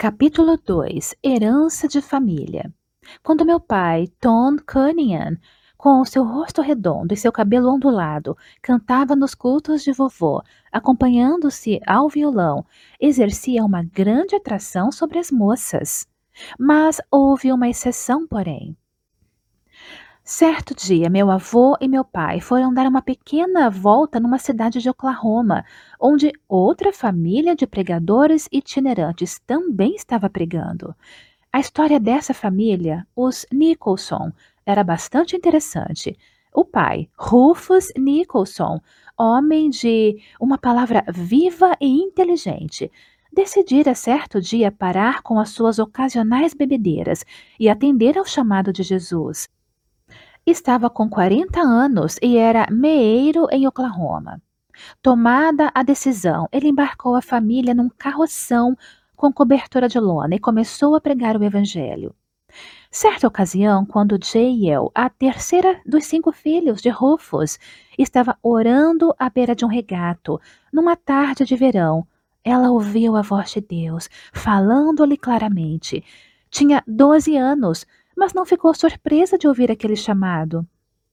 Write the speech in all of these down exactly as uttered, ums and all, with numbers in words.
Capítulo dois. Herança de família. Quando meu pai, Tom Cunningham, com seu rosto redondo e seu cabelo ondulado, cantava nos cultos de vovô, acompanhando-se ao violão, exercia uma grande atração sobre as moças. Mas houve uma exceção, porém. Certo dia, meu avô e meu pai foram dar uma pequena volta numa cidade de Oklahoma, onde outra família de pregadores itinerantes também estava pregando. A história dessa família, os Nicholson, era bastante interessante. O pai, Rufus Nicholson, homem de uma palavra viva e inteligente, decidira certo dia parar com as suas ocasionais bebedeiras e atender ao chamado de Jesus. Estava com quarenta anos e era meeiro em Oklahoma. Tomada a decisão, ele embarcou a família num carroção com cobertura de lona e começou a pregar o evangelho. Certa ocasião, quando Jael, a terceira dos cinco filhos de Rufus, estava orando à beira de um regato, numa tarde de verão, ela ouviu a voz de Deus, falando-lhe claramente. Tinha doze anos, mas não ficou surpresa de ouvir aquele chamado.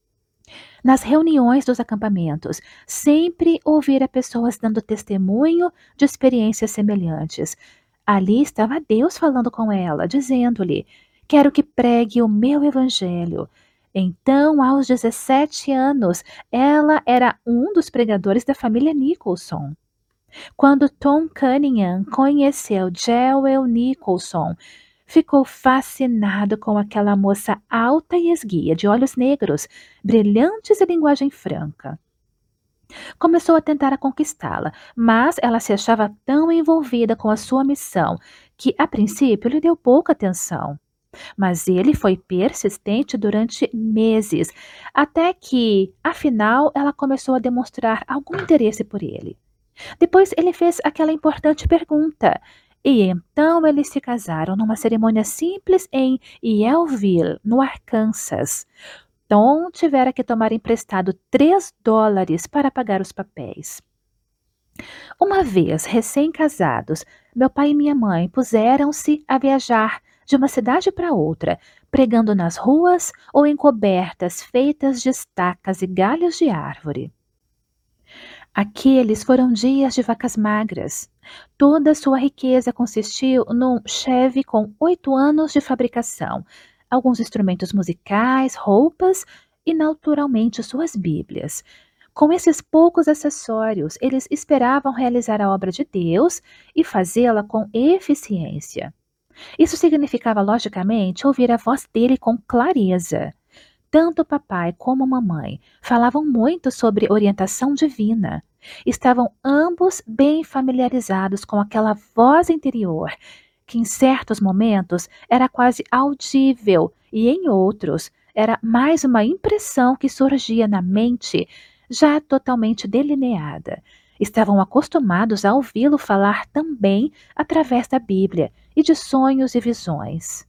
Nas reuniões dos acampamentos, sempre ouvira pessoas dando testemunho de experiências semelhantes. Ali estava Deus falando com ela, dizendo-lhe: Quero que pregue o meu evangelho. Então, aos dezessete anos, ela era um dos pregadores da família Nicholson. Quando Tom Cunningham conheceu Joel Nicholson, ficou fascinado com aquela moça alta e esguia, de olhos negros, brilhantes e linguagem franca. Começou a tentar a conquistá-la, mas ela se achava tão envolvida com a sua missão que, a princípio, lhe deu pouca atenção. Mas ele foi persistente durante meses, até que, afinal, ela começou a demonstrar algum interesse por ele. Depois ele fez aquela importante pergunta, e então eles se casaram numa cerimônia simples em Yellville, no Arkansas. Tom tivera que tomar emprestado três dólares para pagar os papéis. Uma vez recém-casados, meu pai e minha mãe puseram-se a viajar de uma cidade para outra, pregando nas ruas ou em cobertas feitas de estacas e galhos de árvore. Aqueles foram dias de vacas magras. Toda a sua riqueza consistiu num Chevy com oito anos de fabricação, alguns instrumentos musicais, roupas e, naturalmente, suas bíblias. Com esses poucos acessórios, eles esperavam realizar a obra de Deus e fazê-la com eficiência. Isso significava, logicamente, ouvir a voz dele com clareza. Tanto o papai como a mamãe falavam muito sobre orientação divina. Estavam ambos bem familiarizados com aquela voz interior, que em certos momentos era quase audível e em outros era mais uma impressão que surgia na mente, já totalmente delineada. Estavam acostumados a ouvi-lo falar também através da Bíblia e de sonhos e visões.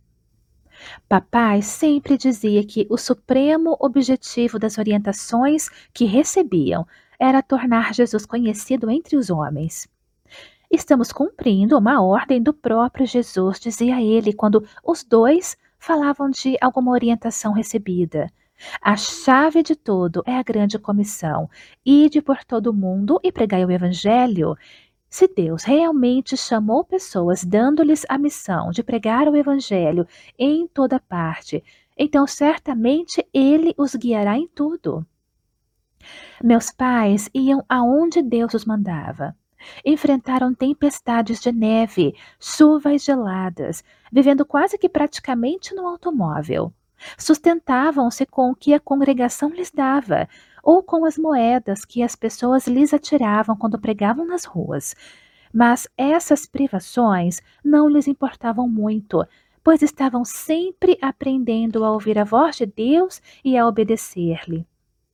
Papai sempre dizia que o supremo objetivo das orientações que recebiam era tornar Jesus conhecido entre os homens. Estamos cumprindo uma ordem do próprio Jesus, dizia ele, quando os dois falavam de alguma orientação recebida. A chave de tudo é a grande comissão: ide por todo o mundo e pregai o evangelho. Se Deus realmente chamou pessoas dando-lhes a missão de pregar o evangelho em toda parte, então certamente ele os guiará em tudo. Meus pais iam aonde Deus os mandava. Enfrentaram tempestades de neve, chuvas geladas, vivendo quase que praticamente no automóvel. Sustentavam-se com o que a congregação lhes dava, ou com as moedas que as pessoas lhes atiravam quando pregavam nas ruas. Mas essas privações não lhes importavam muito, pois estavam sempre aprendendo a ouvir a voz de Deus e a obedecer-lhe.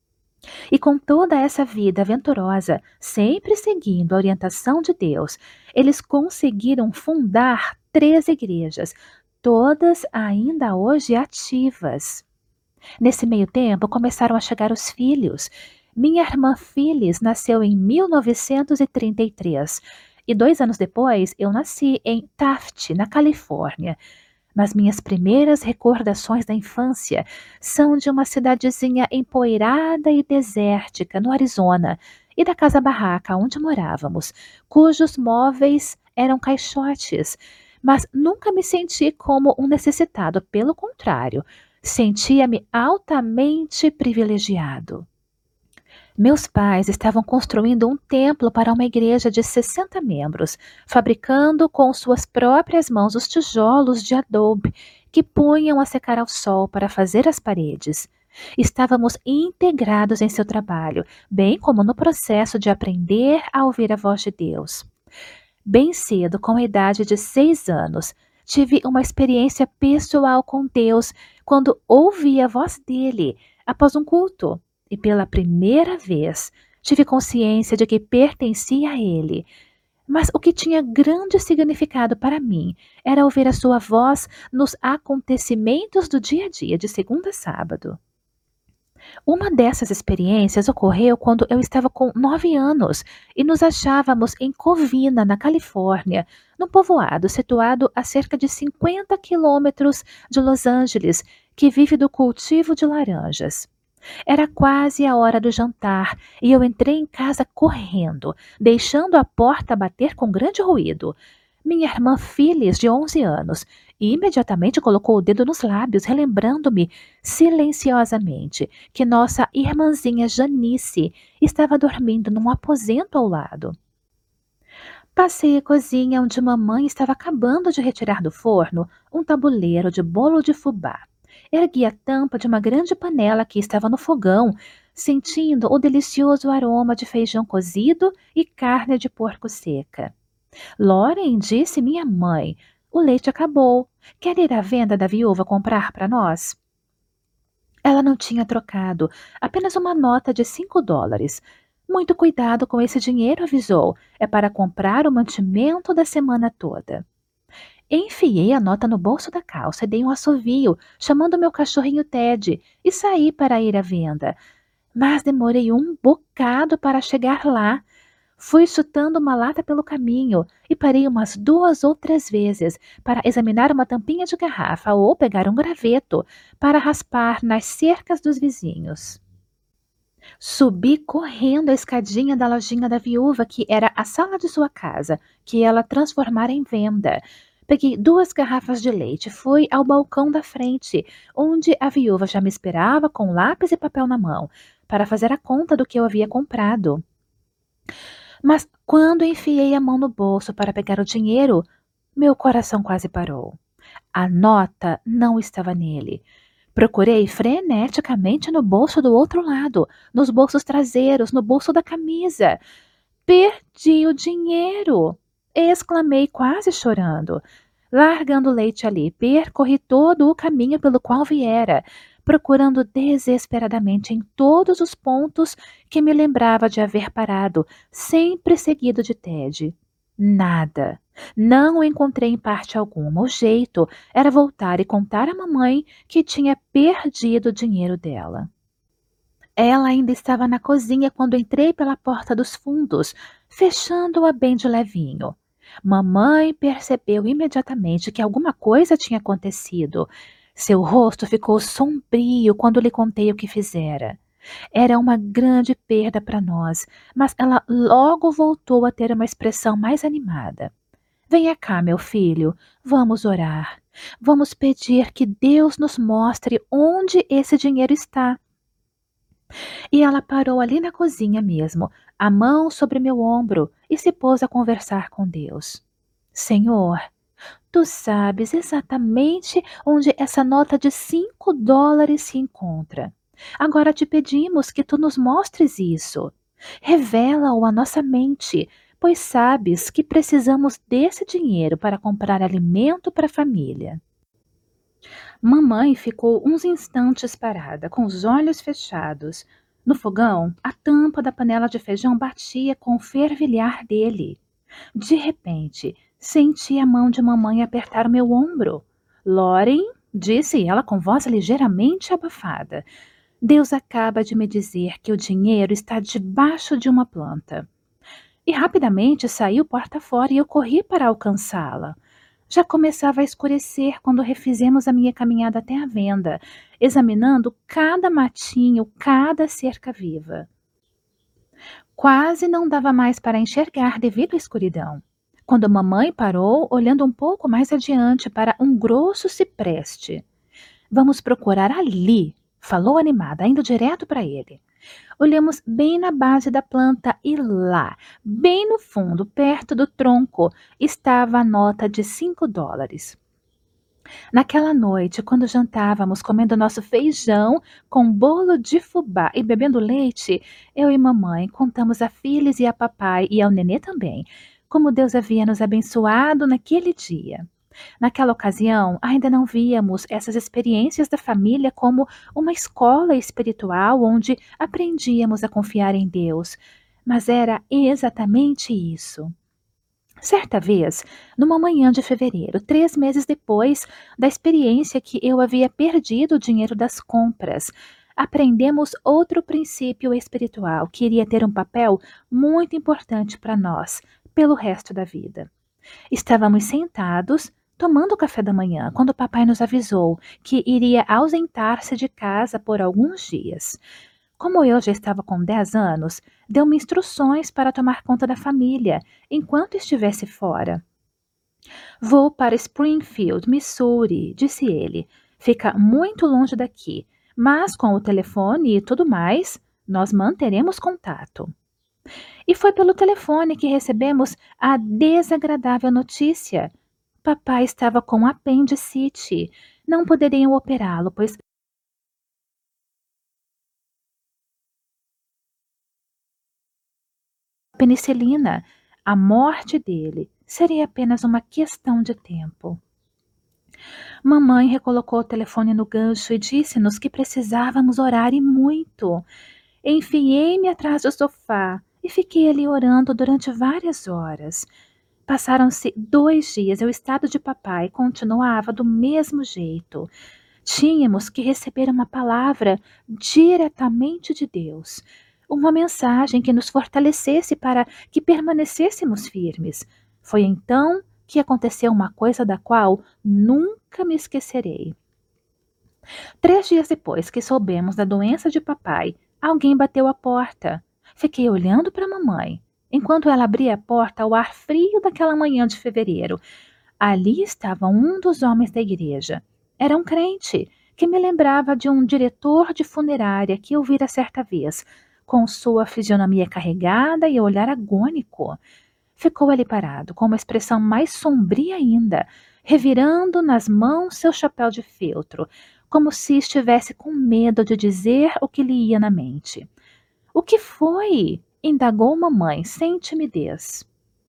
E com toda essa vida aventurosa, sempre seguindo a orientação de Deus, eles conseguiram fundar três igrejas, todas ainda hoje ativas. Nesse meio tempo, começaram a chegar os filhos. Minha irmã Phyllis nasceu em mil novecentos e trinta e três E dois anos depois, eu nasci em Taft, na Califórnia. Mas minhas primeiras recordações da infância são de uma cidadezinha empoeirada e desértica no Arizona e da casa-barraca onde morávamos, cujos móveis eram caixotes. Mas nunca me senti como um necessitado, pelo contrário, sentia-me altamente privilegiado. Meus pais estavam construindo um templo para uma igreja de sessenta membros, fabricando com suas próprias mãos os tijolos de adobe que punham a secar ao sol para fazer as paredes. Estávamos integrados em seu trabalho, bem como no processo de aprender a ouvir a voz de Deus. Bem cedo, com a idade de seis anos, tive uma experiência pessoal com Deus quando ouvi a voz dele após um culto. E pela primeira vez tive consciência de que pertencia a ele. Mas o que tinha grande significado para mim era ouvir a sua voz nos acontecimentos do dia a dia, de segunda a sábado. Uma dessas experiências ocorreu quando eu estava com nove anos e nos achávamos em Covina, na Califórnia, num povoado situado a cerca de cinquenta quilômetros de Los Angeles, que vive do cultivo de laranjas. Era quase a hora do jantar e eu entrei em casa correndo, deixando a porta bater com grande ruído. Minha irmã Phyllis, de onze anos, imediatamente colocou o dedo nos lábios, relembrando-me silenciosamente que nossa irmãzinha Janice estava dormindo num aposento ao lado. Passei à cozinha onde mamãe estava acabando de retirar do forno um tabuleiro de bolo de fubá. Ergui a tampa de uma grande panela que estava no fogão, sentindo o delicioso aroma de feijão cozido e carne de porco seca. Lauren, disse minha mãe, o leite acabou. Quer ir à venda da viúva comprar para nós? Ela não tinha trocado, apenas uma nota de cinco dólares. Muito cuidado com esse dinheiro, avisou. É para comprar o mantimento da semana toda. Enfiei a nota no bolso da calça e dei um assovio, chamando meu cachorrinho Ted, e saí para ir à venda. Mas demorei um bocado para chegar lá. Fui chutando uma lata pelo caminho e parei umas duas ou três vezes para examinar uma tampinha de garrafa ou pegar um graveto para raspar nas cercas dos vizinhos. Subi correndo a escadinha da lojinha da viúva, que era a sala de sua casa, que ela transformara em venda. Peguei duas garrafas de leite e fui ao balcão da frente, onde a viúva já me esperava com lápis e papel na mão, para fazer a conta do que eu havia comprado. Mas quando enfiei a mão no bolso para pegar o dinheiro, meu coração quase parou. A nota não estava nele. Procurei freneticamente no bolso do outro lado, nos bolsos traseiros, no bolso da camisa. Perdi o dinheiro! Exclamei, quase chorando. Largando o leite ali, percorri todo o caminho pelo qual viera, procurando desesperadamente em todos os pontos que me lembrava de haver parado, sempre seguido de Ted. Nada. Não o encontrei em parte alguma. O jeito era voltar e contar à mamãe que tinha perdido o dinheiro dela. Ela ainda estava na cozinha quando entrei pela porta dos fundos, fechando-a bem de levinho. Mamãe percebeu imediatamente que alguma coisa tinha acontecido. Seu rosto ficou sombrio quando lhe contei o que fizera. Era uma grande perda para nós, mas ela logo voltou a ter uma expressão mais animada. Venha cá, meu filho, vamos orar. Vamos pedir que Deus nos mostre onde esse dinheiro está. E ela parou ali na cozinha mesmo, a mão sobre meu ombro, e se pôs a conversar com Deus. Senhor, tu sabes exatamente onde essa nota de cinco dólares se encontra. Agora te pedimos que tu nos mostres isso. Revela-o à nossa mente, pois sabes que precisamos desse dinheiro para comprar alimento para a família. Mamãe ficou uns instantes parada, com os olhos fechados. No fogão, a tampa da panela de feijão batia com o fervilhar dele. De repente, senti a mão de mamãe apertar o meu ombro. Lauren, disse ela com voz ligeiramente abafada. Deus acaba de me dizer que o dinheiro está debaixo de uma planta. e rapidamente saiu porta fora e eu corri para alcançá-la. Já começava a escurecer quando refizemos a minha caminhada até a venda, examinando cada matinho, cada cerca viva. Quase não dava mais para enxergar devido à escuridão. Quando mamãe parou, olhando um pouco mais adiante para um grosso cipreste. Vamos procurar ali, falou animada, indo direto para ele. Olhamos bem na base da planta e lá, bem no fundo, perto do tronco, estava a nota de cinco dólares. Naquela noite, quando jantávamos comendo nosso feijão com bolo de fubá e bebendo leite, eu e mamãe contamos a Phyllis e a papai e ao nenê também, como Deus havia nos abençoado naquele dia. Naquela ocasião, ainda não víamos essas experiências da família como uma escola espiritual onde aprendíamos a confiar em Deus, mas era exatamente isso. Certa vez, numa manhã de fevereiro, três meses depois da experiência que eu havia perdido o dinheiro das compras, aprendemos outro princípio espiritual que iria ter um papel muito importante para nós pelo resto da vida. Estávamos sentados, tomando café da manhã, quando o papai nos avisou que iria ausentar-se de casa por alguns dias. Como eu já estava com dez anos, deu-me instruções para tomar conta da família enquanto estivesse fora. Vou para Springfield, Missouri, disse ele. Fica muito longe daqui, mas com o telefone e tudo mais, nós manteremos contato. E foi pelo telefone que recebemos a desagradável notícia. Papai estava com apendicite. Não poderiam operá-lo, pois penicilina. A morte dele seria apenas uma questão de tempo. Mamãe recolocou o telefone no gancho e disse-nos que precisávamos orar e muito. Enfiei-me atrás do sofá e fiquei ali orando durante várias horas. Passaram-se dois dias e o estado de papai continuava do mesmo jeito. Tínhamos que receber uma palavra diretamente de Deus, uma mensagem que nos fortalecesse para que permanecêssemos firmes. Foi então que aconteceu uma coisa da qual nunca me esquecerei. Três dias depois que soubemos da doença de papai, alguém bateu à porta. Fiquei olhando para a mamãe. Enquanto ela abria a porta ao ar frio daquela manhã de fevereiro, ali estava um dos homens da igreja. Era um crente, que me lembrava de um diretor de funerária que eu vira certa vez, com sua fisionomia carregada e olhar agônico. Ficou ali parado, com uma expressão mais sombria ainda, revirando nas mãos seu chapéu de feltro, como se estivesse com medo de dizer o que lhe ia na mente. O que foi? Indagou mamãe, sem timidez.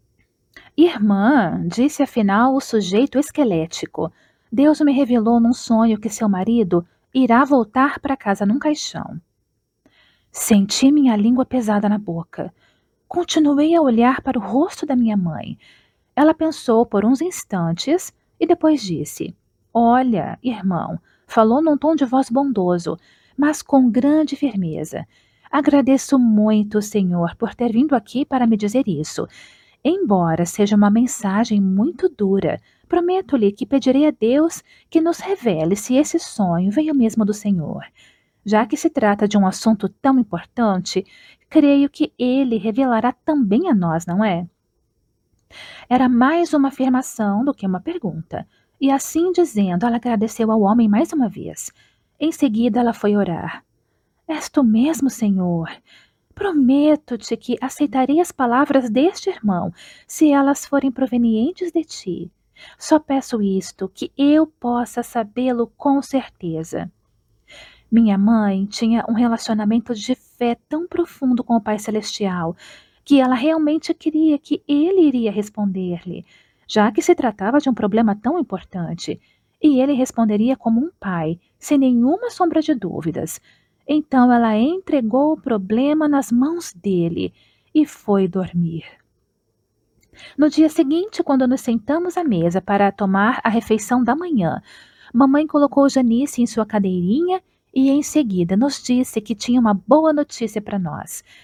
Irmã, disse afinal o sujeito esquelético, Deus me revelou num sonho que seu marido irá voltar para casa num caixão. Senti minha língua pesada na boca. Continuei a olhar para o rosto da minha mãe. Ela pensou por uns instantes e depois disse: Olha, irmão, falou num tom de voz bondoso, mas com grande firmeza. Agradeço muito, Senhor, por ter vindo aqui para me dizer isso. Embora seja uma mensagem muito dura, prometo-lhe que pedirei a Deus que nos revele se esse sonho veio mesmo do Senhor. Já que se trata de um assunto tão importante, creio que ele revelará também a nós, não é? Era mais uma afirmação do que uma pergunta, e assim dizendo, ela agradeceu ao homem mais uma vez. Em seguida, ela foi orar. És tu mesmo, Senhor? Prometo-te que aceitarei as palavras deste irmão, se elas forem provenientes de ti. Só peço isto, que eu possa sabê-lo com certeza. Minha mãe tinha um relacionamento de fé tão profundo com o Pai Celestial, que ela realmente queria que ele iria responder-lhe, já que se tratava de um problema tão importante, e ele responderia como um pai, sem nenhuma sombra de dúvidas. Então ela entregou o problema nas mãos dele e foi dormir. No dia seguinte, quando nos sentamos à mesa para tomar a refeição da manhã, mamãe colocou Janice em sua cadeirinha e em seguida nos disse que tinha uma boa notícia para nós.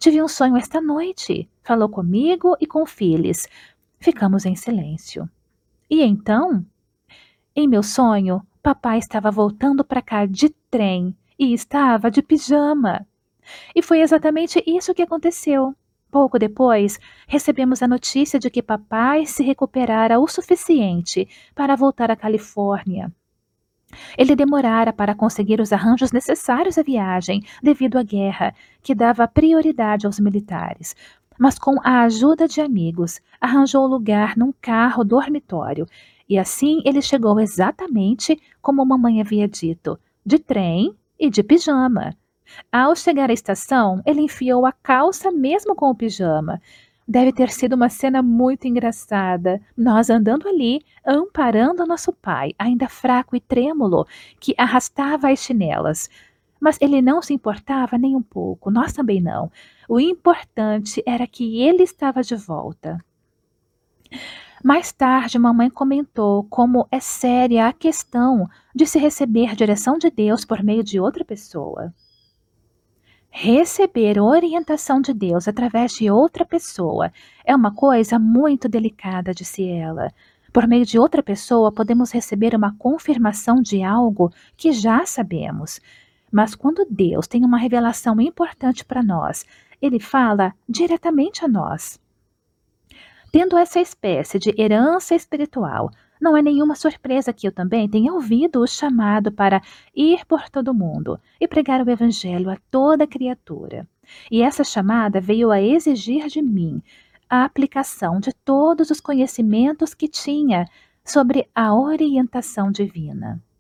Tive um sonho esta noite, falou comigo e com Phyllis. Ficamos em silêncio. E então, em meu sonho, papai estava voltando para cá de trem e estava de pijama. E foi exatamente isso que aconteceu. Pouco depois, recebemos a notícia de que papai se recuperara o suficiente para voltar à Califórnia. Ele demorara para conseguir os arranjos necessários à viagem, devido à guerra, que dava prioridade aos militares. Mas com a ajuda de amigos, arranjou lugar num carro dormitório. E assim ele chegou exatamente como mamãe havia dito, de trem e de pijama. Ao chegar à estação, ele enfiou a calça mesmo com o pijama. Deve ter sido uma cena muito engraçada. Nós andando ali, amparando nosso pai, ainda fraco e trêmulo, que arrastava as chinelas. Mas ele não se importava nem um pouco, nós também não. O importante era que ele estava de volta. Mais tarde, mamãe comentou como é séria a questão de se receber direção de Deus por meio de outra pessoa. Receber orientação de Deus através de outra pessoa é uma coisa muito delicada, disse ela. Por meio de outra pessoa, podemos receber uma confirmação de algo que já sabemos. Mas quando Deus tem uma revelação importante para nós, ele fala diretamente a nós. Tendo essa espécie de herança espiritual, não é nenhuma surpresa que eu também tenha ouvido o chamado para ir por todo o mundo e pregar o Evangelho a toda criatura. E essa chamada veio a exigir de mim a aplicação de todos os conhecimentos que tinha sobre a orientação divina.